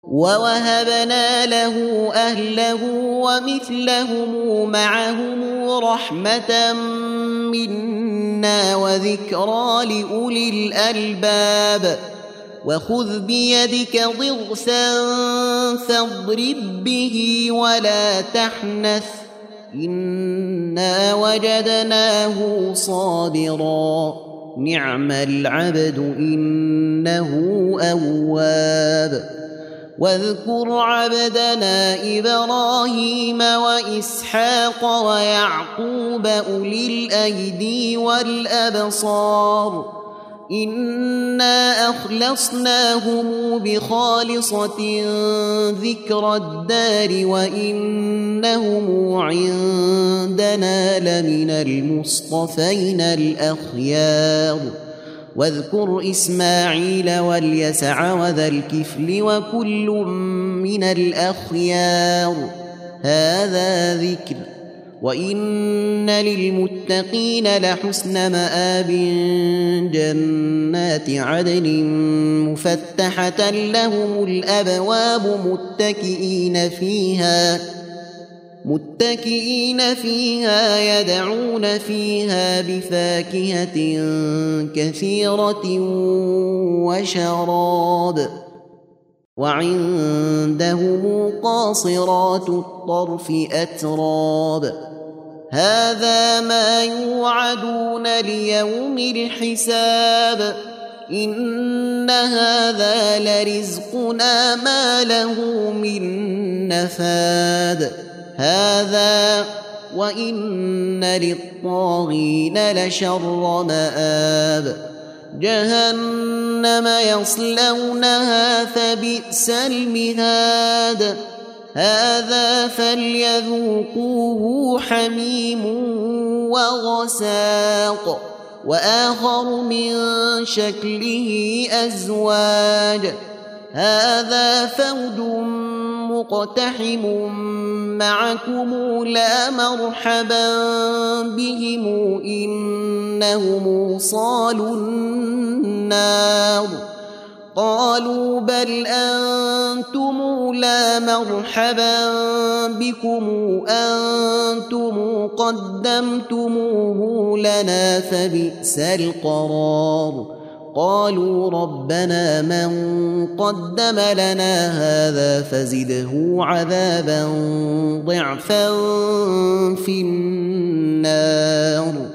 ووهبنا له أهله ومثلهم معهم رحمة منا وذكرى لأولي الألباب وخذ بيدك ضغثا فاضرب به ولا تحنث إنا وجدناه صابرا نعم العبد إنه أواب واذكر عبدنا إبراهيم وإسحاق ويعقوب أولي الأيدي والأبصار إنا أخلصناهم بخالصة ذكر الدار وإنهم عندنا لمن المصطفين الأخيار واذكر إسماعيل واليسع وذا الكفل وكل من الأخيار هذا ذكر وإن للمتقين لحسن مآب جنات عدن مفتحة لهم الأبواب متكئين فيها يدعون فيها بفاكهة كثيرة وشراب وعندهم قاصرات الطرف أتراب هذا ما يوعدون ليوم الحساب إن هذا لرزقنا ما له من نفاد هذا وإن للطاغين لشر مآب جهنم يصلونها فبئس المهاد هذا فليذوقوه حميم وغساق وآخر من شكله أزواج هذا فوج مقتحم معكم لا مرحبا بهم إنهم صالوا النار قالوا بل أنتم لا مرحبا بكم أنتم قدمتموه لنا فبئس القرار قالوا ربنا من قدم لنا هذا فزده عذابا ضعفا في النار